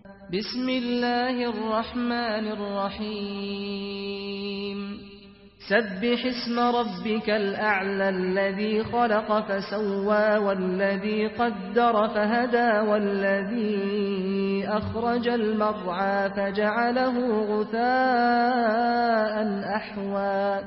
بسم الله الرحمن الرحيم سبح اسم ربك الأعلى الذي خلق فسوى والذي قدر فهدى والذي أخرج المرعى فجعله غثاء أحوى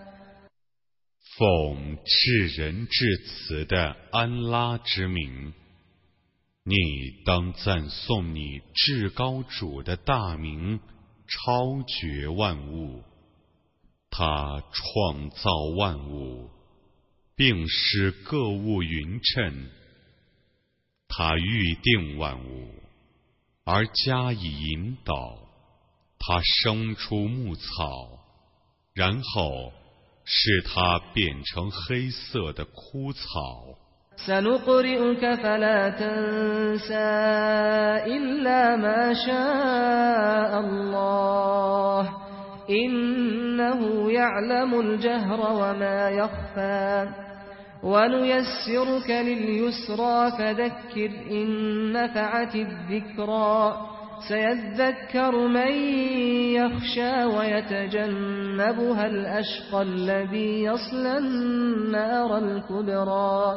奉至仁至慈的安拉之名，你当赞颂你至高主的大名，超绝万物。他创造万物，并使各物匀称。他预定万物，而加以引导。他生出牧草，然后使它变成黑色的枯草。 سنقرئك فلا تنسى إلا ما شاء الله إنه يعلم الجهر وما يخفى ونيسرك لليسرى فذكر إن نفعت الذكرى سيذكر من يخشى ويتجنبها الأشقى الذي يصلى النار الكبرى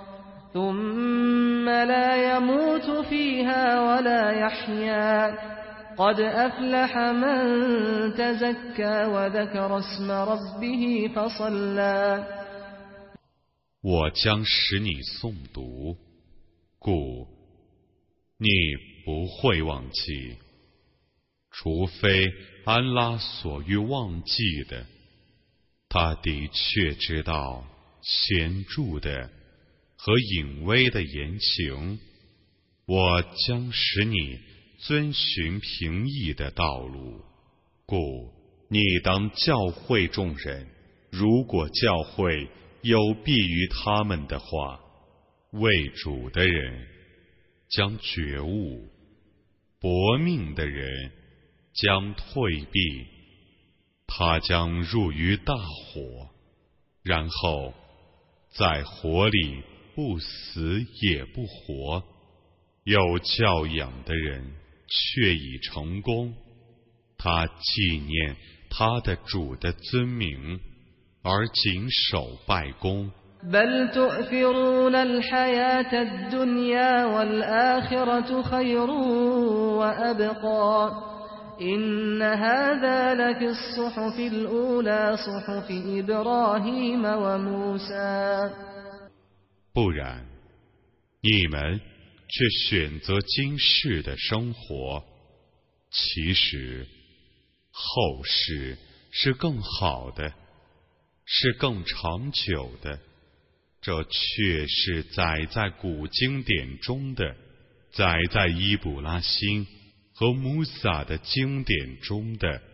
ثم لا يموت فيها ولا يحيا قد أفلح من تزكى وذكر اسم ربه فصلى 我将使你诵读，故你不会忘记，除非安拉所欲忘记的。他的确知道显著的和隐微的言行。我将使你遵循平易的道路，故你当教诲众人。如果教诲有弊于他们的话，为主的人将觉悟，搏命的人将退避。他将入于大火，然后在火里不死也不活。有教养的人却已成功，他纪念他的主的尊名，而谨守拜功。 بل تؤثرون الحياة الدنيا والآخرة خير وأبقى إن هذا لفي الصحف الأولى صحف إبراهيم وموسى 不然，你们却选择今世的生活，其实后世是更好的，是更长久的。这却是载在古经典中的，载在伊卜拉欣和穆萨的经典中的。